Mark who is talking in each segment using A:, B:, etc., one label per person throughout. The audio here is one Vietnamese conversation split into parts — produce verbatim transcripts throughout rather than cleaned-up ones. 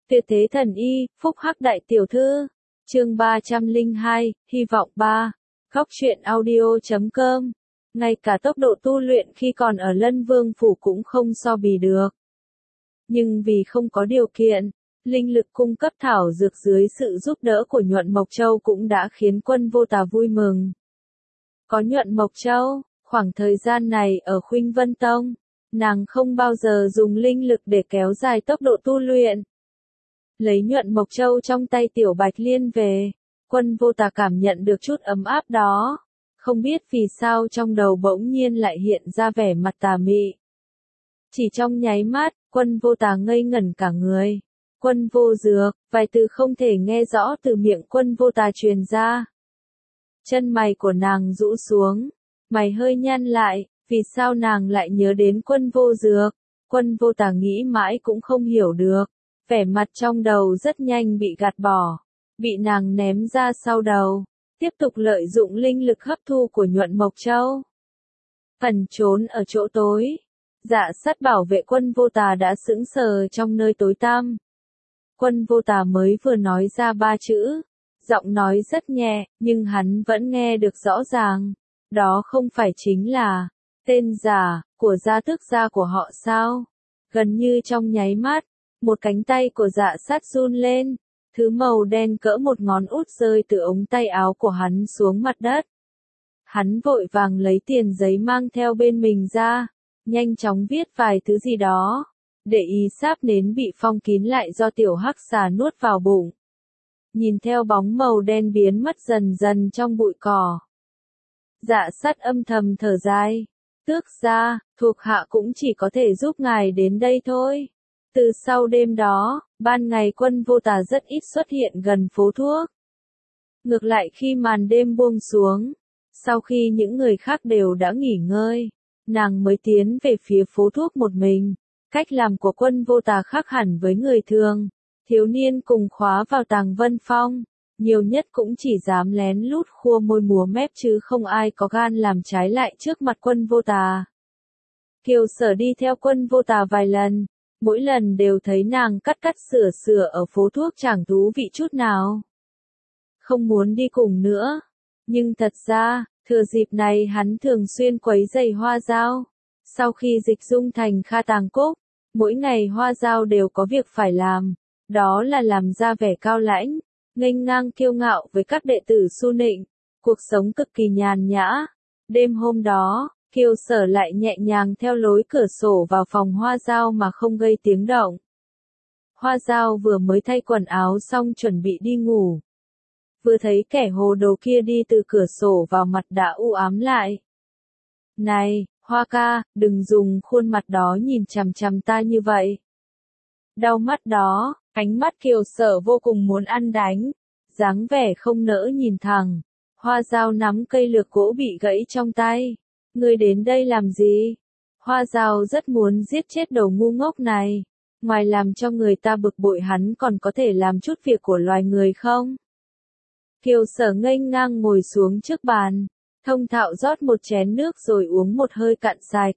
A: Tuyệt thế thần y, phúc hắc đại tiểu thư. Chương ba trăm lẻ hai, hy vọng ba. Góc truyện audio chấm com. Ngay cả tốc độ tu luyện khi còn ở Lân Vương phủ cũng không so bì được. Nhưng vì không có điều kiện, linh lực cung cấp thảo dược dưới sự giúp đỡ của Nhuận Mộc Châu cũng đã khiến Quân Vô Tà vui mừng. Có Nhuận Mộc Châu, khoảng thời gian này ở Khuynh Vân Tông, nàng không bao giờ dùng linh lực để kéo dài tốc độ tu luyện. Lấy Nhuận Mộc Châu trong tay Tiểu Bạch Liên về, Quân Vô Tà cảm nhận được chút ấm áp đó, không biết vì sao trong đầu bỗng nhiên lại hiện ra vẻ mặt tà mị. Chỉ trong nháy mắt, Quân Vô Tà ngây ngẩn cả người. Quân vô dược, vài từ không thể nghe rõ từ miệng Quân Vô Tà truyền ra. Chân mày của nàng rũ xuống, mày hơi nhăn lại, vì sao nàng lại nhớ đến Quân vô dược? Quân Vô Tà nghĩ mãi cũng không hiểu được, vẻ mặt trong đầu rất nhanh bị gạt bỏ, bị nàng ném ra sau đầu, tiếp tục lợi dụng linh lực hấp thu của Nhuận Mộc Châu. Ẩn trốn ở chỗ tối, Dạ Sắt bảo vệ Quân Vô Tà đã sững sờ trong nơi tối tăm. Quân Vô Tà mới vừa nói ra ba chữ, giọng nói rất nhẹ, nhưng hắn vẫn nghe được rõ ràng. Đó không phải chính là tên giả của gia tước gia của họ sao? Gần như trong nháy mắt, một cánh tay của Dạ Sắt run lên, thứ màu đen cỡ một ngón út rơi từ ống tay áo của hắn xuống mặt đất. Hắn vội vàng lấy tiền giấy mang theo bên mình ra, nhanh chóng viết vài thứ gì đó, để ý sáp nến bị phong kín lại do tiểu hắc xà nuốt vào bụng. Nhìn theo bóng màu đen biến mất dần dần trong bụi cỏ, Dạ Sắt âm thầm thở dài. Tước gia, thuộc hạ cũng chỉ có thể giúp ngài đến đây thôi. Từ sau đêm đó, ban ngày Quân Vô Tà rất ít xuất hiện gần phố thuốc. Ngược lại khi màn đêm buông xuống, sau khi những người khác đều đã nghỉ ngơi, nàng mới tiến về phía phố thuốc một mình. Cách làm của Quân Vô Tà khác hẳn với người thường. Thiếu niên cùng khóa vào Tàng Vân Phong, nhiều nhất cũng chỉ dám lén lút khua môi múa mép chứ không ai có gan làm trái lại trước mặt Quân Vô Tà. Kiều Sở đi theo Quân Vô Tà vài lần, mỗi lần đều thấy nàng cắt cắt sửa sửa ở phố thuốc chẳng thú vị chút nào. Không muốn đi cùng nữa, nhưng thật ra, thừa dịp này hắn thường xuyên quấy rầy Hoa Dao. Sau khi dịch dung thành Kha Tàng Cúc, mỗi ngày Hoa Dao đều có việc phải làm, đó là làm ra vẻ cao lãnh, nghênh ngang kiêu ngạo với các đệ tử Su Nịnh, cuộc sống cực kỳ nhàn nhã. Đêm hôm đó, Kiều Sở lại nhẹ nhàng theo lối cửa sổ vào phòng Hoa Dao mà không gây tiếng động. Hoa Dao vừa mới thay quần áo xong chuẩn bị đi ngủ, vừa thấy kẻ hồ đồ kia đi từ cửa sổ vào mặt đã u ám lại. Này, Hoa ca, đừng dùng khuôn mặt đó nhìn chằm chằm ta như vậy. Đau mắt đó, ánh mắt Kiều Sở vô cùng muốn ăn đánh, dáng vẻ không nỡ nhìn thẳng. Hoa Dao nắm cây lược gỗ bị gãy trong tay. Ngươi đến đây làm gì? Hoa Dao rất muốn giết chết đầu ngu ngốc này. Ngoài làm cho người ta bực bội hắn còn có thể làm chút việc của loài người không? Kiều Sở nghênh ngang ngồi xuống trước bàn, thông thạo rót một chén nước rồi uống một hơi cạn sạch.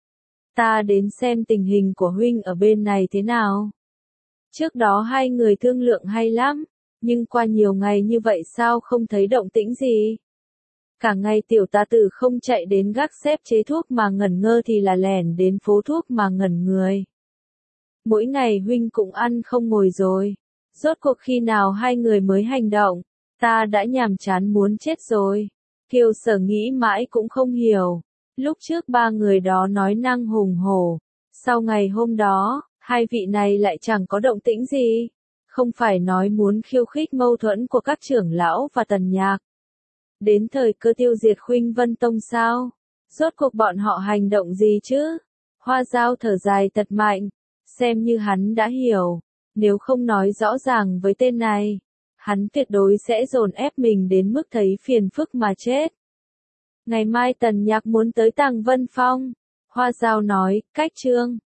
A: Ta đến xem tình hình của huynh ở bên này thế nào. Trước đó hai người thương lượng hay lắm, nhưng qua nhiều ngày như vậy sao không thấy động tĩnh gì. Cả ngày tiểu tà tử không chạy đến gác xếp chế thuốc mà ngẩn ngơ thì là lẻn đến phố thuốc mà ngẩn người. Mỗi ngày huynh cũng ăn không ngồi rồi. Rốt cuộc khi nào hai người mới hành động, ta đã nhàm chán muốn chết rồi. Kiều Sở nghĩ mãi cũng không hiểu. Lúc trước ba người đó nói năng hùng hổ, sau ngày hôm đó, hai vị này lại chẳng có động tĩnh gì. Không phải nói muốn khiêu khích mâu thuẫn của các trưởng lão và Tần Nhạc. Đến thời cơ tiêu diệt Khuynh Vân Tông sao? Rốt cuộc bọn họ hành động gì chứ? Hoa Dao thở dài thật mạnh, xem như hắn đã hiểu. Nếu không nói rõ ràng với tên này, hắn tuyệt đối sẽ dồn ép mình đến mức thấy phiền phức mà chết. Ngày mai Tần Nhạc muốn tới Tàng Vân Phong. Hoa Dao nói, cách trương,